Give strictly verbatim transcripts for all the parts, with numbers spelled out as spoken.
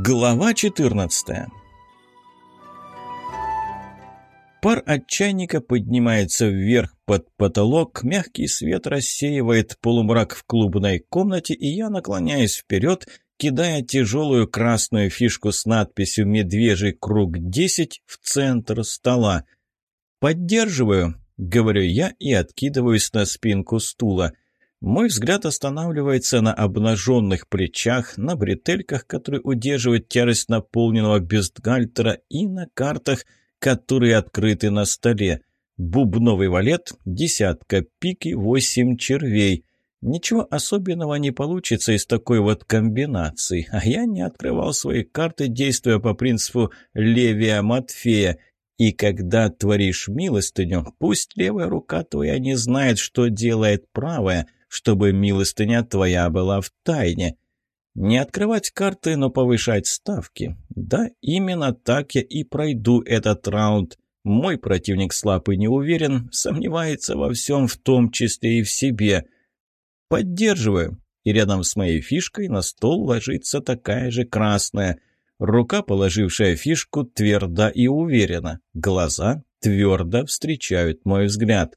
Глава четырнадцатая. Пар от чайника поднимается вверх под потолок, мягкий свет рассеивает полумрак в клубной комнате, и я наклоняюсь вперед, кидая тяжелую красную фишку с надписью «Медвежий круг десять» в центр стола. «Поддерживаю», — говорю я и откидываюсь на спинку стула. Мой взгляд останавливается на обнаженных плечах, на бретельках, которые удерживают тяжесть наполненного бюстгальтера, и на картах, которые открыты на столе. Бубновый валет, десятка пик и восемь червей. Ничего особенного не получится из такой вот комбинации, а я не открывал свои карты, действуя по принципу Левия Матфея. И когда творишь милостыню, пусть левая рука твоя не знает, что делает правая, чтобы милостыня твоя была в тайне. Не открывать карты, но повышать ставки. Да, именно так я и пройду этот раунд. Мой противник слаб и не уверен, сомневается во всем, в том числе и в себе. Поддерживаю. И рядом с моей фишкой на стол ложится такая же красная. Рука, положившая фишку, тверда и уверена. Глаза твердо встречают мой взгляд.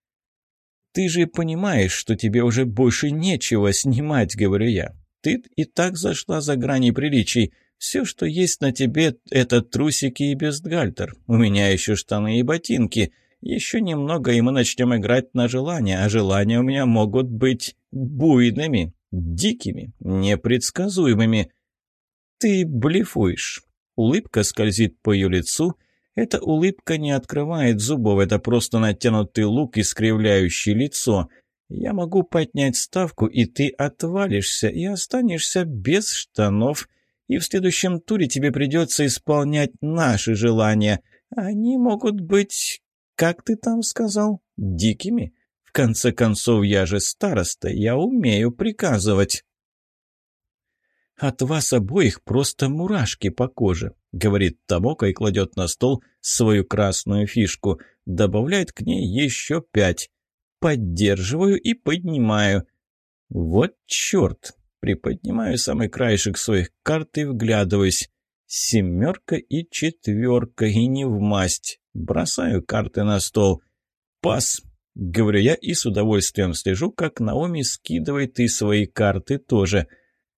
«Ты же понимаешь, что тебе уже больше нечего снимать», — говорю я. «Ты и так зашла за грани приличий. Все, что есть на тебе, — это трусики и бюстгальтер. У меня еще штаны и ботинки. Еще немного, и мы начнем играть на желания, а желания у меня могут быть буйными, дикими, непредсказуемыми». «Ты блефуешь». Улыбка скользит по ее лицу. Эта улыбка не открывает зубов, это просто натянутый лук, искривляющий лицо. Я могу поднять ставку, и ты отвалишься, и останешься без штанов. И в следующем туре тебе придется исполнять наши желания. Они могут быть, как ты там сказал, дикими. В конце концов, я же староста, я умею приказывать. «От вас обоих просто мурашки по коже», — говорит Томока и кладет на стол свою красную фишку. Добавляет к ней еще пять. Поддерживаю и поднимаю. Вот черт! Приподнимаю самый краешек своих карт и вглядываюсь. Семерка и четверка, и не вмасть. Бросаю карты на стол. «Пас», — говорю я и с удовольствием слежу, как Наоми скидывает и свои карты тоже.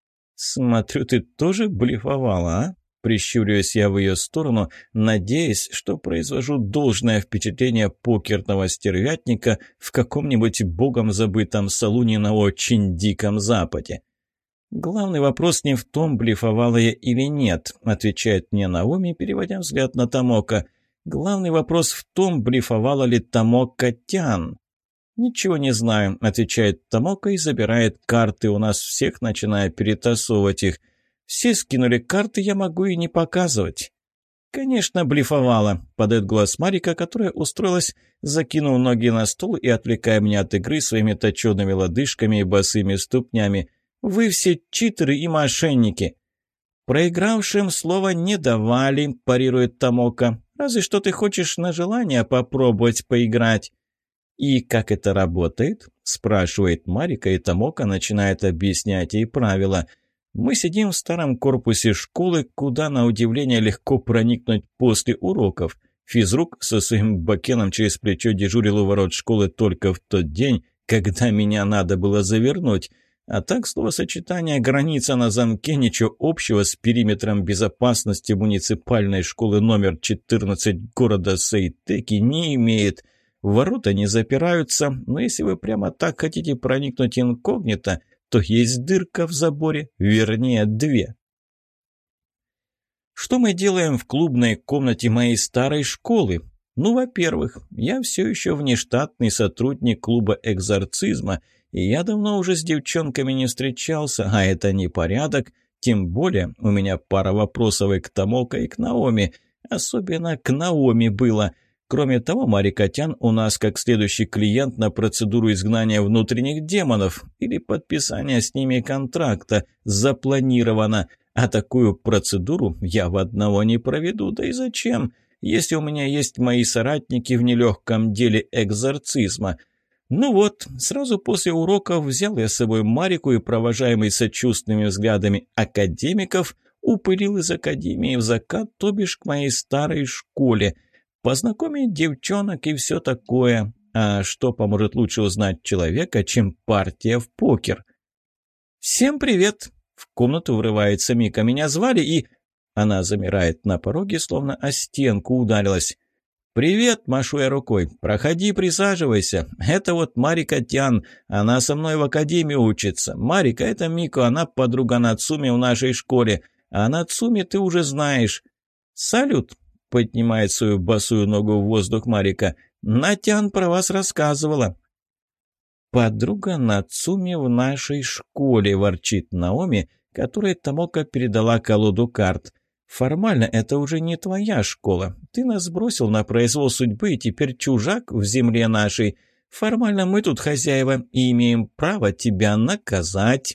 «Смотрю, ты тоже блефовала, а?» Прищуриваюсь я в ее сторону, надеясь, что произвожу должное впечатление покерного стервятника в каком-нибудь богом забытом салуне на очень диком западе. «Главный вопрос не в том, блефовала я или нет», — отвечает мне Наоми, переводя взгляд на Томока. «Главный вопрос в том, блефовала ли Томока-тян». «Ничего не знаю», — отвечает Томока и забирает карты у нас всех, начиная перетасовывать их. «Все скинули карты, я могу и не показывать». «Конечно, блефовала», — подает голос Марика, которая устроилась, закинув ноги на стол и отвлекая меня от игры своими точеными лодыжками и босыми ступнями. «Вы все читеры и мошенники». «Проигравшим слова не давали», — парирует Томока. «Разве что ты хочешь на желание попробовать поиграть». «И как это работает?» – спрашивает Марика, и Томока начинает объяснять ей правила. Мы сидим в старом корпусе школы, куда, на удивление, легко проникнуть после уроков. Физрук со своим бакеном через плечо дежурил у ворот школы только в тот день, когда меня надо было завернуть. А так, словосочетание «граница на замке» ничего общего с периметром безопасности муниципальной школы номер четырнадцать города Сейтеки не имеет. Ворота не запираются, но если вы прямо так хотите проникнуть инкогнито, то есть дырка в заборе, вернее, две. Что мы делаем в клубной комнате моей старой школы? Ну, во-первых, я все еще внештатный сотрудник клуба экзорцизма, и я давно уже с девчонками не встречался, а это непорядок. Тем более у меня пара вопросов и к Томока, и к Наоми. Особенно к Наоми было. Кроме того, Марика-тян у нас как следующий клиент на процедуру изгнания внутренних демонов или подписания с ними контракта запланировано. А такую процедуру я в одного не проведу, да и зачем, если у меня есть мои соратники в нелегком деле экзорцизма. Ну вот, сразу после уроков взял я с собой Марику и, провожаемый сочувственными взглядами академиков, Упылил из академии в закат, то бишь к моей старой школе. Познакомить девчонок и все такое. А что поможет лучше узнать человека, чем партия в покер? «Всем привет!» — в комнату врывается Мика. «Меня звали и...» Она замирает на пороге, словно о стенку ударилась. «Привет!» – машу я рукой. «Проходи, присаживайся. Это вот Марика Тян. Она со мной в академии учится. Марика – это Мико, она подруга Нацуми в нашей школе. А Нацуми ты уже знаешь». «Салют!» – поднимает свою босую ногу в воздух Марика. «Натян про вас рассказывала». «Подруга Нацуми в нашей школе», – ворчит Наоми, которой Томоко передала колоду карт. «Формально это уже не твоя школа. Ты нас бросил на произвол судьбы и теперь чужак в земле нашей. Формально мы тут хозяева и имеем право тебя наказать».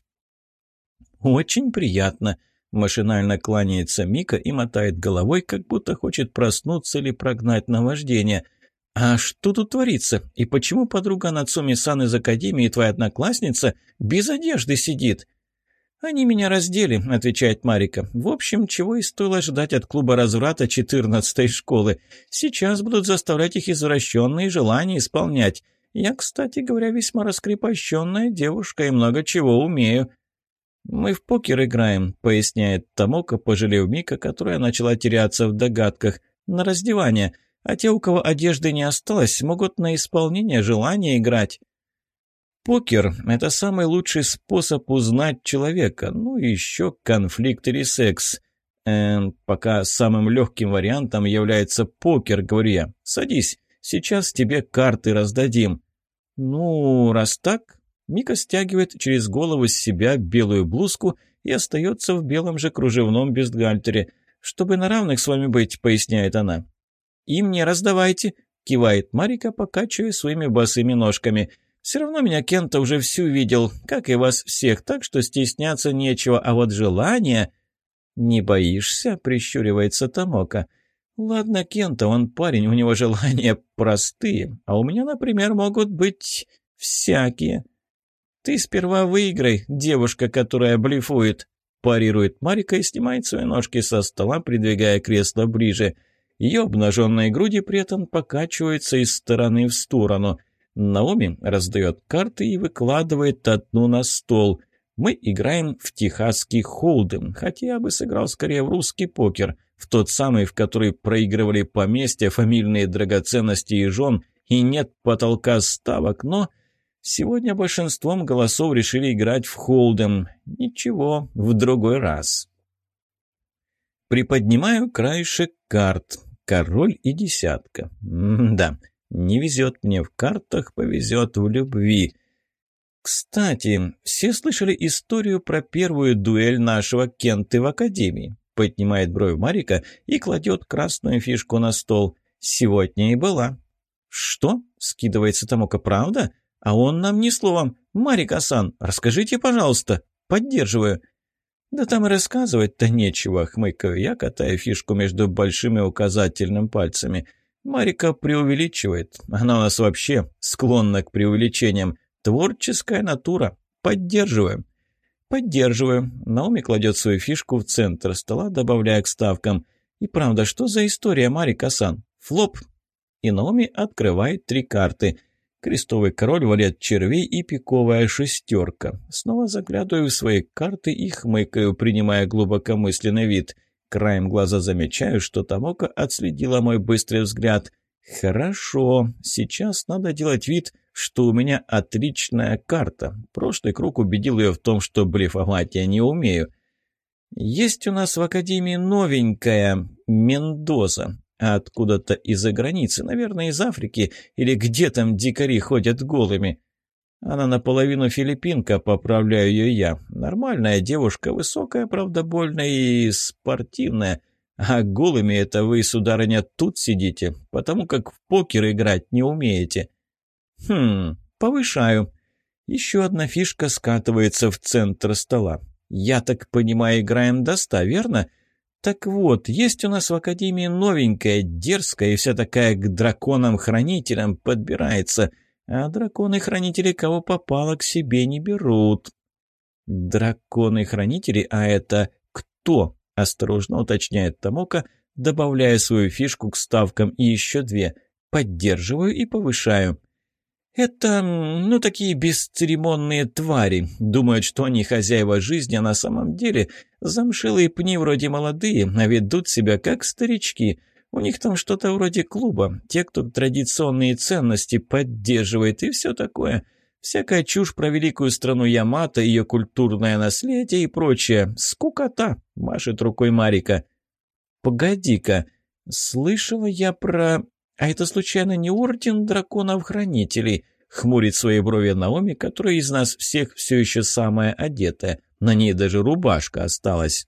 «Очень приятно», – машинально кланяется Мика и мотает головой, как будто хочет проснуться или прогнать наваждение. «А что тут творится? И почему подруга Нацуми-сан из академии, твоя одноклассница, без одежды сидит?» «Они меня раздели», — отвечает Марика. «В общем, чего и стоило ждать от клуба разврата четырнадцатой школы. Сейчас будут заставлять их извращенные желания исполнять. Я, кстати говоря, весьма раскрепощенная девушка и много чего умею». «Мы в покер играем», — поясняет Томоко, пожалев Мика, которая начала теряться в догадках, «на раздевание. А те, у кого одежды не осталось, могут на исполнение желания играть». Покер – это самый лучший способ узнать человека, ну и еще конфликт или секс. Эм, пока самым легким вариантом является покер, говорю я. Садись, сейчас тебе карты раздадим. Ну, раз так, Мика стягивает через голову с себя белую блузку и остается в белом же кружевном бюстгальтере. «Чтобы на равных с вами быть», – поясняет она. «И мне раздавайте», – кивает Марика, покачивая своими босыми ножками. «Все равно меня Кента уже всю видел, как и вас всех, так что стесняться нечего, а вот желание...» «Не боишься?» — прищуривается Томоко. «Ладно, Кента, он парень, у него желания простые, а у меня, например, могут быть всякие». «Ты сперва выиграй, девушка, которая блефует», — парирует Марика и снимает свои ножки со стола, придвигая кресло ближе. Ее обнаженные груди при этом покачиваются из стороны в сторону. Наоми раздает карты и выкладывает одну на стол. Мы играем в техасский холдем, хотя я бы сыграл скорее в русский покер, в тот самый, в который проигрывали поместья, фамильные драгоценности и жен, и нет потолка ставок, но сегодня большинством голосов решили играть в холдем. Ничего, в другой раз. Приподнимаю краешек карт. Король и десятка. М-да. Не везет мне в картах, повезет в любви. Кстати, все слышали историю про первую дуэль нашего Кенты в академии? Поднимает бровь Марика и кладет красную фишку на стол. Сегодня и была. Что? Скидывается Томоко. Правда? А он нам ни словом. Марика-сан, расскажите, пожалуйста. Поддерживаю. Да там и рассказывать-то нечего, хмыкаю я, катая фишку между большим и указательным пальцами. Марика преувеличивает. Она у нас вообще склонна к преувеличениям. Творческая натура. Поддерживаем. Поддерживаю. Наоми кладет свою фишку в центр стола, добавляя к ставкам. И правда, что за история, Марика-сан? Флоп. И Наоми открывает три карты. Крестовый король, валет червей и пиковая шестерка. Снова заглядываю в свои карты и хмыкаю, принимая глубокомысленный вид. Краем глаза замечаю, что Томоко отследила мой быстрый взгляд. «Хорошо, сейчас надо делать вид, что у меня отличная карта. Прошлый круг убедил ее в том, что блефовать я не умею. Есть у нас в академии новенькая Мендоза, а откуда-то из-за границы, наверное, из Африки, или где там дикари ходят голыми». Она наполовину филиппинка, поправляю ее я. Нормальная девушка, высокая, правда, больная и спортивная. А голыми это вы, сударыня, тут сидите, потому как в покер играть не умеете. Хм, повышаю. Еще одна фишка скатывается в центр стола. Я так понимаю, играем до ста, верно? Так вот, есть у нас в академии новенькая, дерзкая и вся такая к драконам-хранителям подбирается. А драконы-хранители кого попало к себе не берут. Драконы-хранители, а это кто? — осторожно уточняет Томока, добавляя свою фишку к ставкам и еще две. Поддерживаю и повышаю. Это, ну, такие бесцеремонные твари. Думают, что они хозяева жизни, а на самом деле замшелые пни вроде молодые, а ведут себя как старички. У них там что-то вроде клуба. Те, кто традиционные ценности поддерживает и все такое. Всякая чушь про великую страну Ямато, ее культурное наследие и прочее. Скукота, машет рукой Марика. Погоди-ка, слышала я про... А это случайно не орден драконов-хранителей? Хмурит свои брови Наоми, которая из нас всех все еще самая одетая. На ней даже рубашка осталась.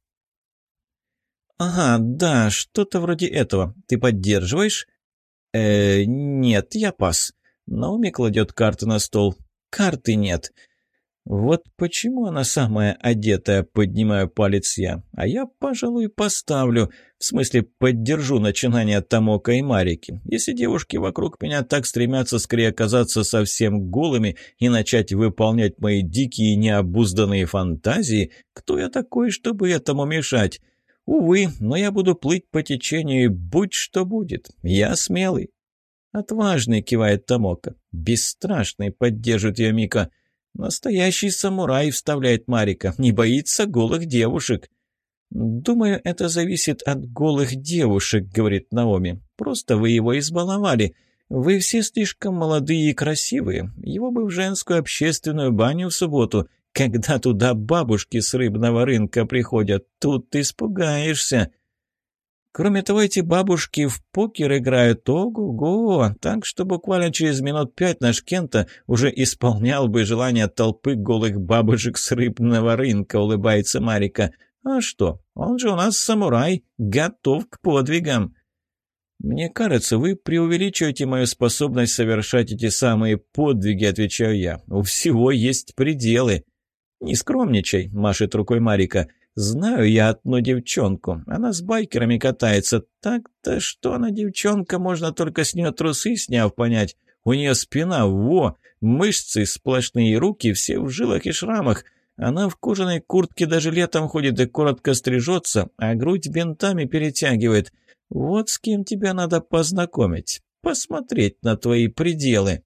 Ага, да, что-то вроде этого. Ты поддерживаешь? Э, нет, я пас. Наоми кладет карты на стол. Карты нет. Вот почему она самая одетая, поднимаю палец я. А я, пожалуй, поставлю, в смысле поддержу начинание Томока и Марики. Если девушки вокруг меня так стремятся скорее оказаться совсем голыми и начать выполнять мои дикие необузданные фантазии, кто я такой, чтобы этому мешать? Увы, но я буду плыть по течению, и будь что будет. Я смелый. Отважный, кивает Томока. Бесстрашный, поддержит ее Мика. «Настоящий самурай», — вставляет Марика, — «не боится голых девушек». «Думаю, это зависит от голых девушек», — говорит Наоми. «Просто вы его избаловали. Вы все слишком молодые и красивые. Его бы в женскую общественную баню в субботу, когда туда бабушки с рыбного рынка приходят. Тут ты испугаешься». Кроме того, эти бабушки в покер играют, ого-го, так что буквально через минут пять наш Кента уже исполнял бы желание толпы голых бабушек с рыбного рынка, улыбается Марика. А что, он же у нас самурай, готов к подвигам. Мне кажется, вы преувеличиваете мою способность совершать эти самые подвиги, отвечаю я. У всего есть пределы. Не скромничай, машет рукой Марика. Знаю я одну девчонку. Она с байкерами катается. Так-то что она девчонка, можно только с нее трусы сняв понять. У нее спина, во, мышцы сплошные, руки все в жилах и шрамах. Она в кожаной куртке даже летом ходит и коротко стрижется, а грудь бинтами перетягивает. Вот с кем тебя надо познакомить, посмотреть на твои пределы.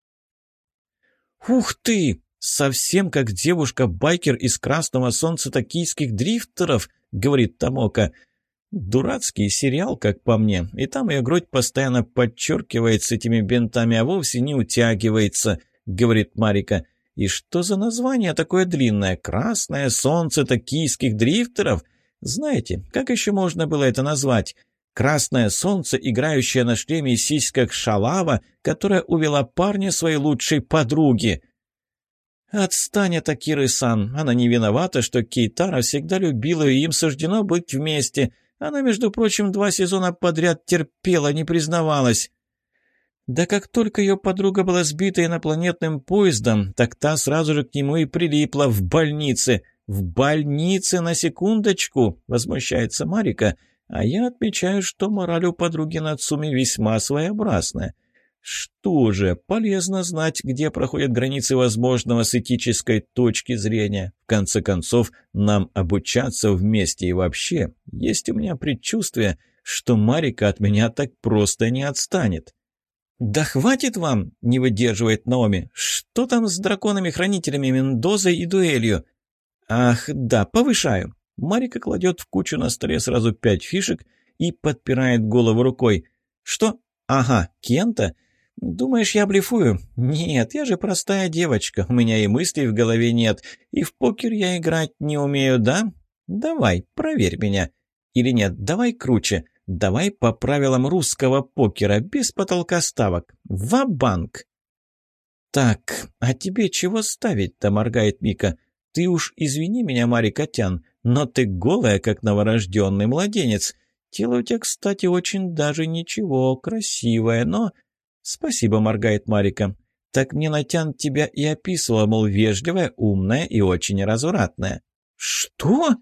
Ух ты! «Совсем как девушка-байкер из «Красного солнца» токийских дрифтеров», — говорит Томока. «Дурацкий сериал, как по мне, и там ее грудь постоянно подчеркивается этими бинтами, а вовсе не утягивается», — говорит Марика. «И что за название такое длинное? «Красное солнце токийских дрифтеров»? Знаете, как еще можно было это назвать? Красное солнце, играющее на шлеме и сиськах шалава, которая увела парня своей лучшей подруги». «Отстань от Акиры-сан. Она не виновата, что Кейтара всегда любила, и им суждено быть вместе. Она, между прочим, два сезона подряд терпела, не признавалась». Да как только ее подруга была сбита инопланетным поездом, так та сразу же к нему и прилипла в больнице. «В больнице, на секундочку!» — возмущается Марика. А я отмечаю, что мораль у подруги Нацуми весьма своеобразная. Что же, полезно знать, где проходят границы возможного с этической точки зрения. В конце концов, нам обучаться вместе и вообще. Есть у меня предчувствие, что Марика от меня так просто не отстанет. «Да хватит вам!» — не выдерживает Наоми. «Что там с драконами-хранителями Мендозой и дуэлью?» «Ах, да, повышаю». Марика кладет в кучу на столе сразу пять фишек и подпирает голову рукой. «Что? Ага, Кента? Думаешь, я блефую? Нет, я же простая девочка, у меня и мыслей в голове нет, и в покер я играть не умею, да? Давай, проверь меня. Или нет, давай круче, давай по правилам русского покера, без потолка ставок. Ва-банк!» «Так, а тебе чего ставить-то?» — моргает Мика. «Ты уж извини меня, Марика-тян, но ты голая, как новорожденный младенец. Тело у тебя, кстати, очень даже ничего, красивое, но...» «Спасибо», — моргает Марика. «Так мне Натян тебя и описывала, мол, вежливая, умная и очень развратная». «Что?»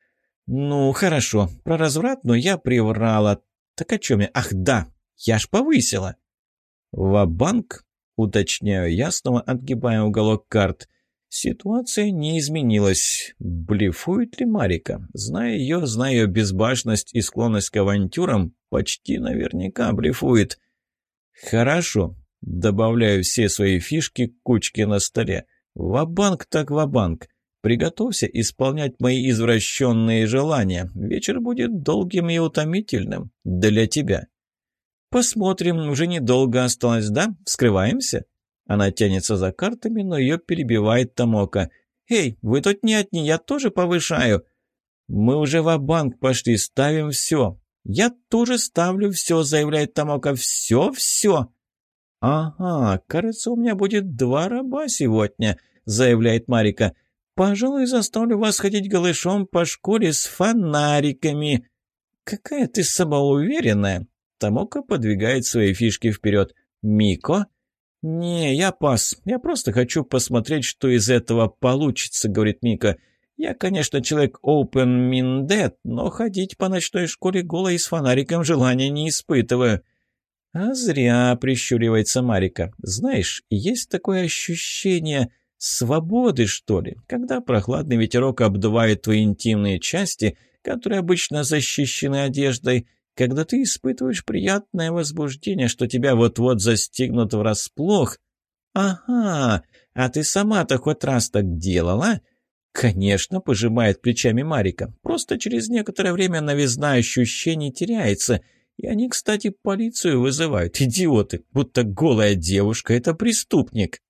«Ну, хорошо, про развратную я приврала. Так о чем я? Ах, да, я ж повысила». «Ва-банк?» — уточняю я, снова отгибая уголок карт. Ситуация не изменилась. Блефует ли Марика? Зная ее, зная ее безбашенность и склонность к авантюрам, почти наверняка блефует. Хорошо. Добавляю все свои фишки к кучке на столе. Ва-банк так ва-банк. Приготовься исполнять мои извращенные желания. Вечер будет долгим и утомительным. Для тебя. Посмотрим, уже недолго осталось, да? Вскрываемся? Она тянется за картами, но ее перебивает Томоко. «Эй, вы тут не одни, я тоже повышаю». «Мы уже ва-банк пошли, ставим все». «Я тоже ставлю все», — заявляет Томоко. «Все-все». «Ага, кажется, у меня будет два раба сегодня», — заявляет Марика. «Пожалуй, заставлю вас ходить голышом по школе с фонариками». «Какая ты самоуверенная!» Томоко подвигает свои фишки вперед. «Мико?» «Не, я пас. Я просто хочу посмотреть, что из этого получится», — говорит Мика. «Я, конечно, человек open-minded, но ходить по ночной школе голой и с фонариком желания не испытываю». «А зря», — прищуривается Марика. «Знаешь, есть такое ощущение свободы, что ли, когда прохладный ветерок обдувает твои интимные части, которые обычно защищены одеждой, когда ты испытываешь приятное возбуждение, что тебя вот-вот застигнут врасплох». «Ага, а ты сама-то хоть раз так делала?» «Конечно», — пожимает плечами Марика. «Просто через некоторое время новизна ощущений теряется». И они, кстати, полицию вызывают, идиоты, будто голая девушка – это преступник.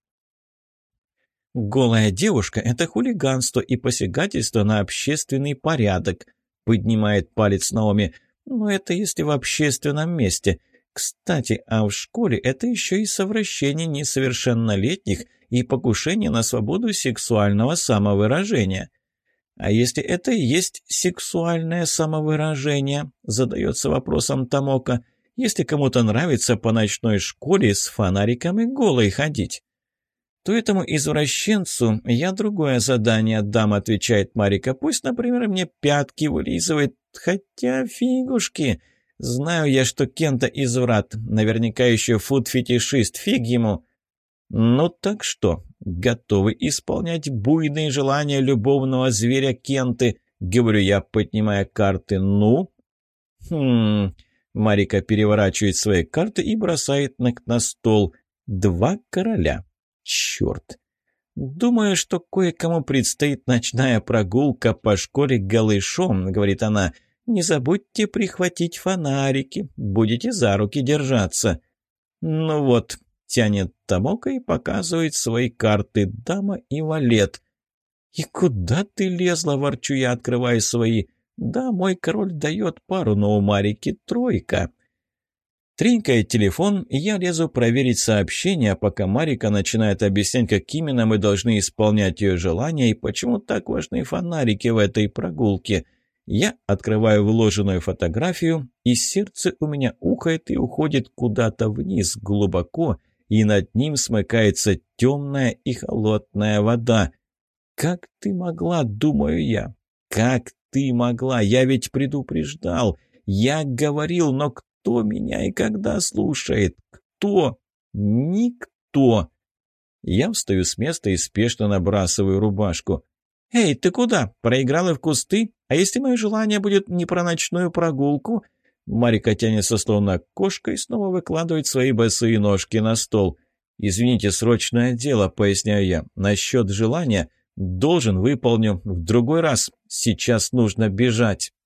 Голая девушка – это хулиганство и посягательство на общественный порядок, поднимает палец Наоми. Но это если в общественном месте. Кстати, а в школе это еще и совращение несовершеннолетних и покушение на свободу сексуального самовыражения. «А если это и есть сексуальное самовыражение?» – задается вопросом Томоко. «Если кому-то нравится по ночной школе с фонариком и голой ходить?» «То этому извращенцу я другое задание дам», – отвечает Марика. «Пусть, например, мне пятки вылизывает, хотя фигушки. Знаю я, что Кента изврат, наверняка еще фуд-фетишист, фиг ему». «Ну так что, готовы исполнять буйные желания любовного зверя Кенты?» — говорю я, поднимая карты. «Ну?» «Хм...» — Марика переворачивает свои карты и бросает их на стол. «Два короля. Черт! Думаю, что кое-кому предстоит ночная прогулка по школе голышом», — говорит она. «Не забудьте прихватить фонарики, будете за руки держаться». «Ну вот», тянет Томоко и показывает свои карты «Дама» и «Валет». «И куда ты лезла?» – ворчу я, открывая свои. «Да, мой король дает пару, но у Марики тройка». Тренькает телефон, и я лезу проверить сообщение, пока Марика начинает объяснять, как именно мы должны исполнять ее желания и почему так важны фонарики в этой прогулке. Я открываю вложенную фотографию, и сердце у меня ухает и уходит куда-то вниз, глубоко, и над ним смыкается темная и холодная вода. «Как ты могла?» — думаю я. «Как ты могла? Я ведь предупреждал. Я говорил, но кто меня и когда слушает? Кто? Никто!» Я встаю с места и спешно набрасываю рубашку. «Эй, ты куда? Проиграла в кусты? А если мое желание будет не про ночную прогулку?» Марика тянется словно кошка и снова выкладывает свои босые ножки на стол. «Извините, срочное дело», — поясняю я. «Насчет желания должен выполню в другой раз. Сейчас нужно бежать».